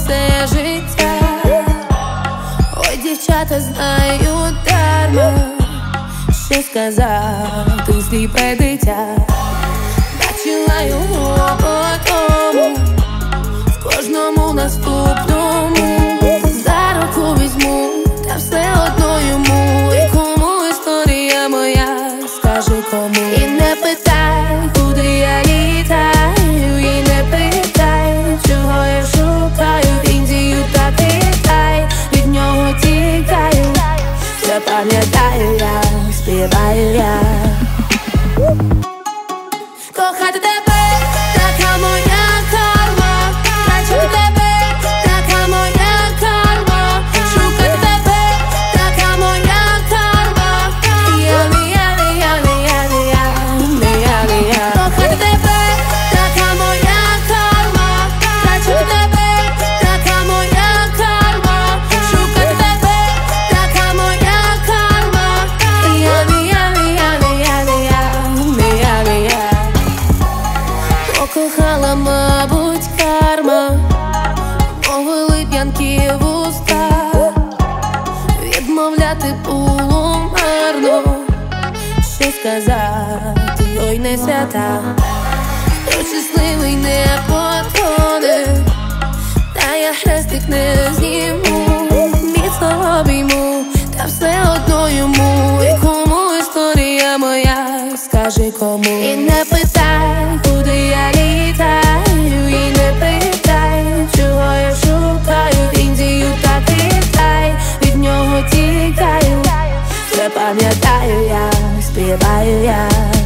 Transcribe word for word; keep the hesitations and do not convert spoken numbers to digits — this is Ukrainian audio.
все життя. Ой, дівчата знають дарма, що сказати сліпе дитя. Бачила його одному, в кожному наступному. За руку візьму, та все одно йому. І кому історія моя, скажи кому. І не питай, куди я літаю, і не питай, чого я шукаю. Індію та Китай, від нього тікаю. Все пам'ятаю я, співаю я. Кохати тебе, така моя карма. Бачити тебе, така моя карма. Шукати тебе, така моя карма. Я не я, не я, не я, не я, не я, не я. Кохати тебе, така моя карма. Бачити тебе, така моя карма. Шукати тебе, така моя карма. Я не я, не я, не я, не я, не я, не я. Покохала, мабуть, карма, мовили п'янкі вуста. Відмовляти було марно, що сказати, ой, не свята. Хто щасливий не потоне, та я хрестик не зніму. Міцно обійму, та все одно йому. І кому історія моя, скажи кому. І не питай, куди я літаю, і не питай, чого я шукаю. Індію та Китай, від нього тікаю. Все пам'ятаю я, співаю я.